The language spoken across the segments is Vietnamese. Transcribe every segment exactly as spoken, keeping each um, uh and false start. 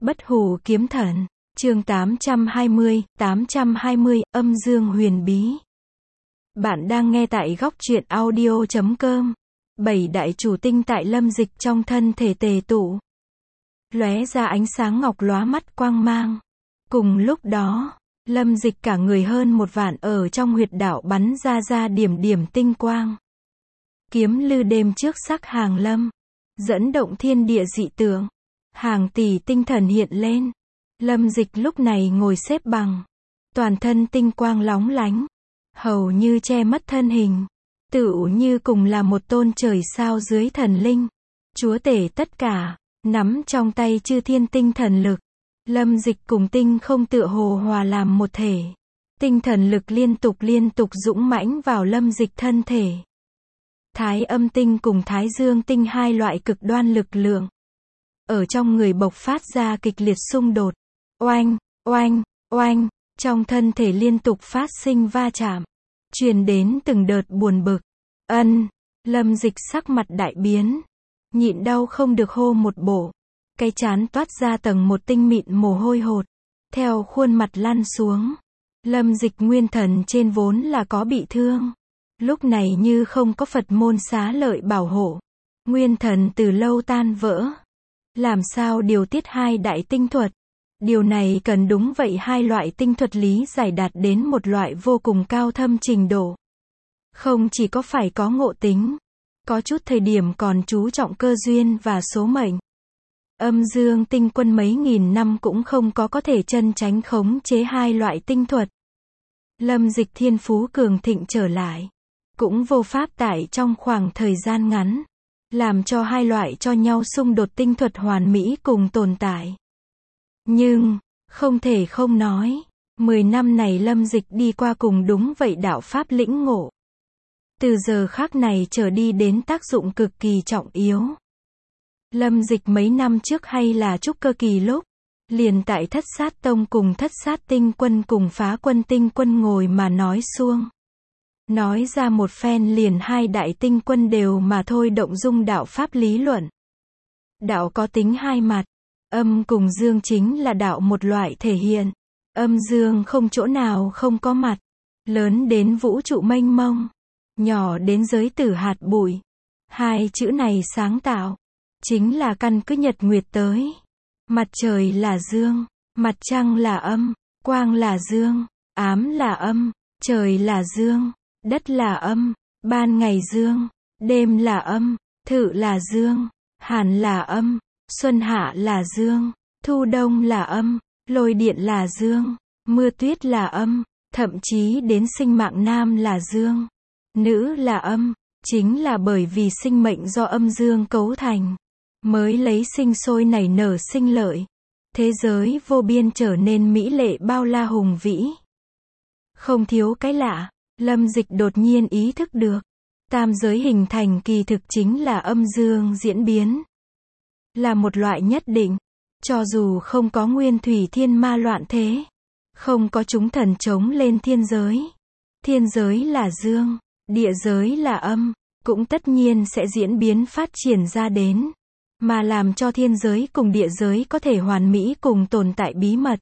Bất hủ kiếm thần, chương tám trăm hai mươi, tám trăm hai mươi, âm dương huyền bí. Bạn đang nghe tại góc truyện audio chấm com. Bảy đại chủ tinh tại Lâm Dịch trong thân thể tề tụ, lóe ra ánh sáng ngọc lóa mắt quang mang. Cùng lúc đó, Lâm Dịch cả người hơn một vạn ở trong huyệt đạo bắn ra ra điểm điểm tinh quang. Kiếm lư đêm trước sắc hàng lâm, dẫn động thiên địa dị tượng. Hàng tỷ tinh thần hiện lên. Lâm Dịch lúc này ngồi xếp bằng, toàn thân tinh quang lóng lánh, hầu như che mất thân hình, tựu như cùng là một tôn trời sao dưới thần linh, chúa tể tất cả, nắm trong tay chư thiên tinh thần lực. Lâm Dịch cùng tinh không tựa hồ hòa làm một thể, tinh thần lực liên tục liên tục dũng mãnh vào Lâm Dịch thân thể. Thái âm tinh cùng thái dương tinh hai loại cực đoan lực lượng ở trong người bộc phát ra kịch liệt xung đột. Oanh, oanh, oanh, trong thân thể liên tục phát sinh va chạm, truyền đến từng đợt buồn bực. Ân, Lâm Dịch sắc mặt đại biến, nhịn đau không được hô một bộ, cái trán toát ra tầng một tinh mịn mồ hôi hột, theo khuôn mặt lăn xuống. Lâm Dịch nguyên thần trên vốn là có bị thương, lúc này như không có Phật môn xá lợi bảo hộ, nguyên thần từ lâu tan vỡ. Làm sao điều tiết hai đại tinh thuật? Điều này cần đúng vậy hai loại tinh thuật lý giải đạt đến một loại vô cùng cao thâm trình độ. Không chỉ có phải có ngộ tính, có chút thời điểm còn chú trọng cơ duyên và số mệnh. Âm dương tinh quân mấy nghìn năm cũng không có có thể chân tránh khống chế hai loại tinh thuật. Lâm Dịch thiên phú cường thịnh trở lại, cũng vô pháp tại trong khoảng thời gian ngắn làm cho hai loại cho nhau xung đột tinh thuật hoàn mỹ cùng tồn tại. Nhưng, không thể không nói, mười năm này Lâm Dịch đi qua cùng đúng vậy đạo pháp lĩnh ngộ. Từ giờ khác này trở đi đến tác dụng cực kỳ trọng yếu. Lâm Dịch mấy năm trước hay là trúc cơ kỳ lúc, liền tại Thất Sát Tông cùng Thất Sát Tinh Quân cùng Phá Quân Tinh Quân ngồi mà nói suông. Nói ra một phen liền hai đại tinh quân đều mà thôi động dung đạo pháp lý luận. Đạo có tính hai mặt, âm cùng dương chính là đạo một loại thể hiện. Âm dương không chỗ nào không có mặt, lớn đến vũ trụ mênh mông, nhỏ đến giới tử hạt bụi. Hai chữ này sáng tạo, chính là căn cứ nhật nguyệt tới. Mặt trời là dương, mặt trăng là âm, quang là dương, ám là âm, trời là dương, đất là âm, ban ngày dương, đêm là âm, thự là dương, hàn là âm, xuân hạ là dương, thu đông là âm, lôi điện là dương, mưa tuyết là âm, thậm chí đến sinh mạng nam là dương, nữ là âm. Chính là bởi vì sinh mệnh do âm dương cấu thành, mới lấy sinh sôi nảy nở sinh lợi. Thế giới vô biên trở nên mỹ lệ bao la hùng vĩ. Không thiếu cái lạ, Lâm Dịch đột nhiên ý thức được, tam giới hình thành kỳ thực chính là âm dương diễn biến. Là một loại nhất định, cho dù không có nguyên thủy thiên ma loạn thế, không có chúng thần chống lên thiên giới. Thiên giới là dương, địa giới là âm, cũng tất nhiên sẽ diễn biến phát triển ra đến, mà làm cho thiên giới cùng địa giới có thể hoàn mỹ cùng tồn tại bí mật.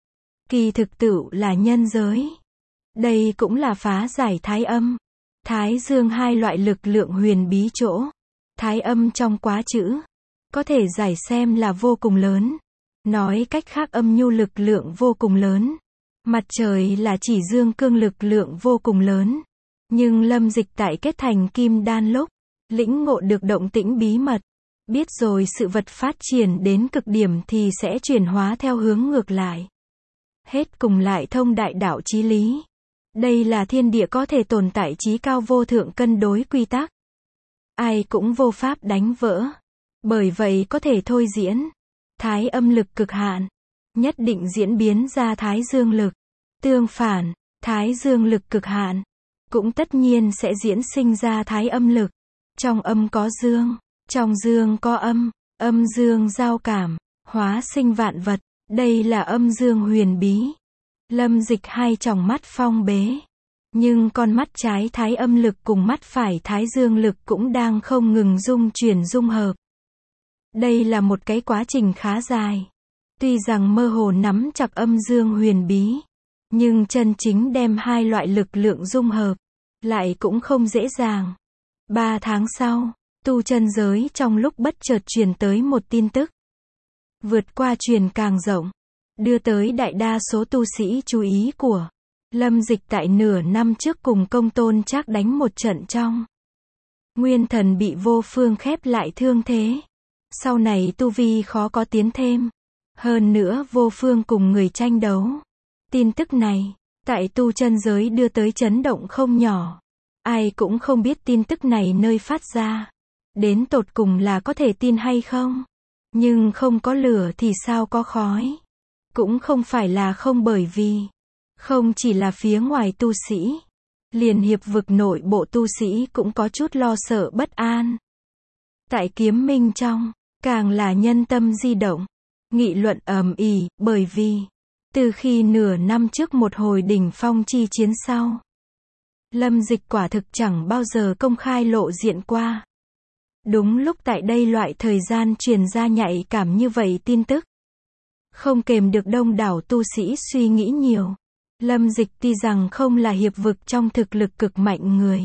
Kỳ thực tựu là nhân giới. Đây cũng là phá giải thái âm, thái dương hai loại lực lượng huyền bí chỗ. Thái âm trong quá chữ, có thể giải xem là vô cùng lớn. Nói cách khác âm nhu lực lượng vô cùng lớn. Mặt trời là chỉ dương cương lực lượng vô cùng lớn. Nhưng Lâm Dịch tại kết thành kim đan lúc, lĩnh ngộ được động tĩnh bí mật. Biết rồi sự vật phát triển đến cực điểm thì sẽ chuyển hóa theo hướng ngược lại. Hết cùng lại thông đại đạo chí lý. Đây là thiên địa có thể tồn tại chí cao vô thượng cân đối quy tắc. Ai cũng vô pháp đánh vỡ. Bởi vậy có thể thôi diễn. Thái âm lực cực hạn, nhất định diễn biến ra thái dương lực. Tương phản, thái dương lực cực hạn, cũng tất nhiên sẽ diễn sinh ra thái âm lực. Trong âm có dương, trong dương có âm, âm dương giao cảm, hóa sinh vạn vật. Đây là âm dương huyền bí. Lâm Dịch hai tròng mắt phong bế, nhưng con mắt trái thái âm lực cùng mắt phải thái dương lực cũng đang không ngừng dung chuyển dung hợp. Đây là một cái quá trình khá dài. Tuy rằng mơ hồ nắm chặt âm dương huyền bí, nhưng chân chính đem hai loại lực lượng dung hợp, lại cũng không dễ dàng. Ba tháng sau, tu chân giới trong lúc bất chợt truyền tới một tin tức. Vượt qua truyền càng rộng, đưa tới đại đa số tu sĩ chú ý của Lâm Dịch tại nửa năm trước cùng Công Tôn Trác đánh một trận trong. Nguyên thần bị Vô Phương khép lại thương thế. Sau này tu vi khó có tiến thêm. Hơn nữa Vô Phương cùng người tranh đấu. Tin tức này, tại tu chân giới đưa tới chấn động không nhỏ. Ai cũng không biết tin tức này nơi phát ra. Đến tột cùng là có thể tin hay không. Nhưng không có lửa thì sao có khói. Cũng không phải là không, bởi vì không chỉ là phía ngoài tu sĩ, liền hiệp vực nội bộ tu sĩ cũng có chút lo sợ bất an. Tại kiếm minh trong, càng là nhân tâm di động, nghị luận ầm ĩ, bởi vì từ khi nửa năm trước một hồi đỉnh phong chi chiến sau, Lâm Dịch quả thực chẳng bao giờ công khai lộ diện qua. Đúng lúc tại đây loại thời gian truyền ra nhạy cảm như vậy tin tức, không kềm được đông đảo tu sĩ suy nghĩ nhiều. Lâm Dịch tuy rằng không là hiệp vực trong thực lực cực mạnh người,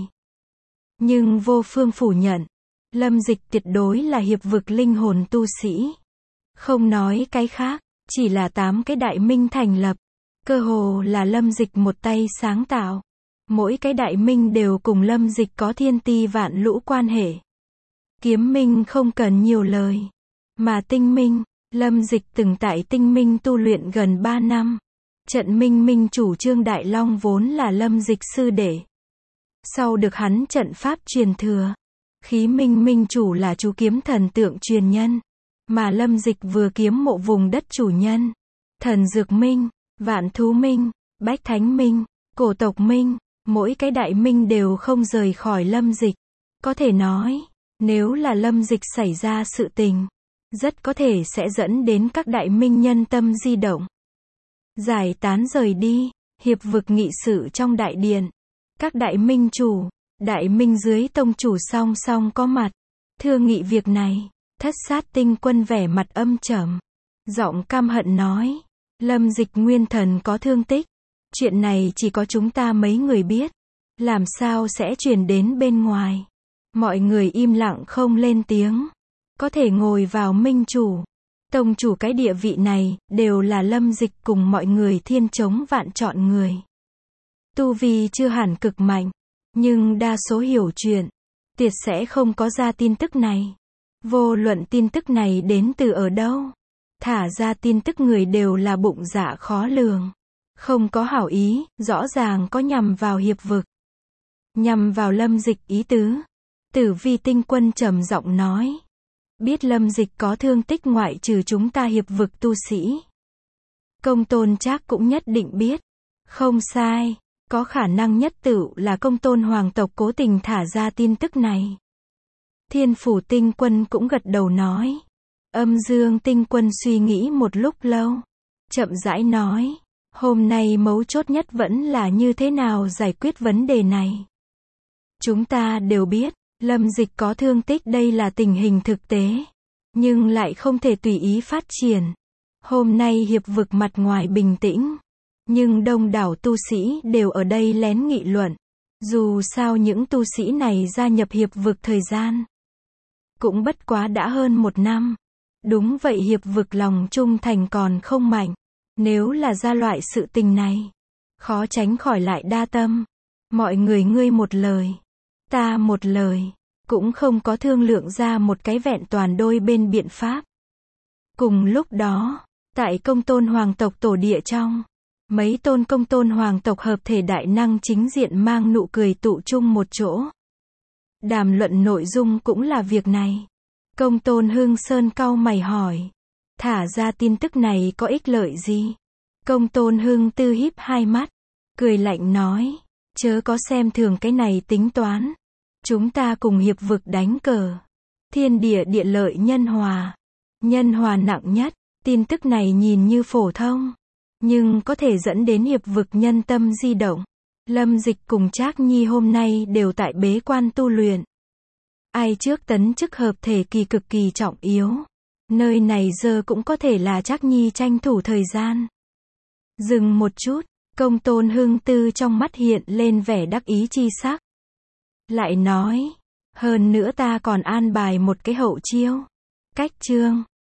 nhưng Vô Phương phủ nhận, Lâm Dịch tuyệt đối là hiệp vực linh hồn tu sĩ. Không nói cái khác, chỉ là tám cái đại minh thành lập, cơ hồ là Lâm Dịch một tay sáng tạo. Mỗi cái đại minh đều cùng Lâm Dịch có thiên ti vạn lũ quan hệ. Kiếm minh không cần nhiều lời, mà tinh minh, Lâm Dịch từng tại tinh minh tu luyện gần ba năm. Trận minh minh chủ Trương Đại Long vốn là Lâm Dịch sư đệ. Sau được hắn trận pháp truyền thừa, khí minh minh chủ là chú kiếm thần tượng truyền nhân. Mà Lâm Dịch vừa kiếm mộ vùng đất chủ nhân. Thần Dược Minh, Vạn Thú Minh, Bách Thánh Minh, Cổ Tộc Minh, mỗi cái đại minh đều không rời khỏi Lâm Dịch. Có thể nói, nếu là Lâm Dịch xảy ra sự tình, rất có thể sẽ dẫn đến các đại minh nhân tâm di động. Giải tán rời đi, hiệp vực nghị sự trong đại điện. Các đại minh chủ, đại minh dưới tông chủ song song có mặt. Thương nghị việc này, Thất Sát Tinh Quân vẻ mặt âm trầm. Giọng căm hận nói, Lâm Dịch nguyên thần có thương tích. Chuyện này chỉ có chúng ta mấy người biết. Làm sao sẽ truyền đến bên ngoài. Mọi người im lặng không lên tiếng. Có thể ngồi vào minh chủ, tông chủ cái địa vị này, đều là Lâm Dịch cùng mọi người thiên chống vạn chọn người. Tu vi chưa hẳn cực mạnh, nhưng đa số hiểu chuyện, tuyệt sẽ không có ra tin tức này. Vô luận tin tức này đến từ ở đâu, thả ra tin tức người đều là bụng dạ khó lường. Không có hảo ý, rõ ràng có nhằm vào hiệp vực. Nhằm vào Lâm Dịch ý tứ. Tử Vi Tinh Quân trầm giọng nói. Biết Lâm Dịch có thương tích ngoại trừ chúng ta hiệp vực tu sĩ. Công Tôn Trác cũng nhất định biết. Không sai, có khả năng nhất tựu là Công Tôn hoàng tộc cố tình thả ra tin tức này. Thiên Phủ Tinh Quân cũng gật đầu nói. Âm Dương Tinh Quân suy nghĩ một lúc lâu, chậm rãi nói, hôm nay mấu chốt nhất vẫn là như thế nào giải quyết vấn đề này. Chúng ta đều biết, Lâm Dịch có thương tích đây là tình hình thực tế, nhưng lại không thể tùy ý phát triển. Hôm nay hiệp vực mặt ngoài bình tĩnh, nhưng đông đảo tu sĩ đều ở đây lén nghị luận. Dù sao những tu sĩ này gia nhập hiệp vực thời gian cũng bất quá đã hơn một năm. Đúng vậy, hiệp vực lòng trung thành còn không mạnh. Nếu là ra loại sự tình này, khó tránh khỏi lại đa tâm. Mọi người ngươi một lời, ta một lời, cũng không có thương lượng ra một cái vẹn toàn đôi bên biện pháp. Cùng lúc đó, tại Công Tôn hoàng tộc tổ địa trong, mấy tôn Công Tôn hoàng tộc hợp thể đại năng chính diện mang nụ cười tụ chung một chỗ. Đàm luận nội dung cũng là việc này. Công Tôn Hưng Sơn cau mày hỏi, thả ra tin tức này có ích lợi gì? Công Tôn Hưng Tư híp hai mắt, cười lạnh nói, chớ có xem thường cái này tính toán. Chúng ta cùng hiệp vực đánh cờ. Thiên địa địa lợi nhân hòa. Nhân hòa nặng nhất. Tin tức này nhìn như phổ thông, nhưng có thể dẫn đến hiệp vực nhân tâm di động. Lâm Dịch cùng Trác Nhi hôm nay đều tại bế quan tu luyện. Ai trước tấn chức hợp thể kỳ cực kỳ trọng yếu. Nơi này giờ cũng có thể là Trác Nhi tranh thủ thời gian. Dừng một chút, Công Tôn Hưng Tư trong mắt hiện lên vẻ đắc ý chi sắc. Lại nói, hơn nữa ta còn an bài một cái hậu chiêu. Cách chương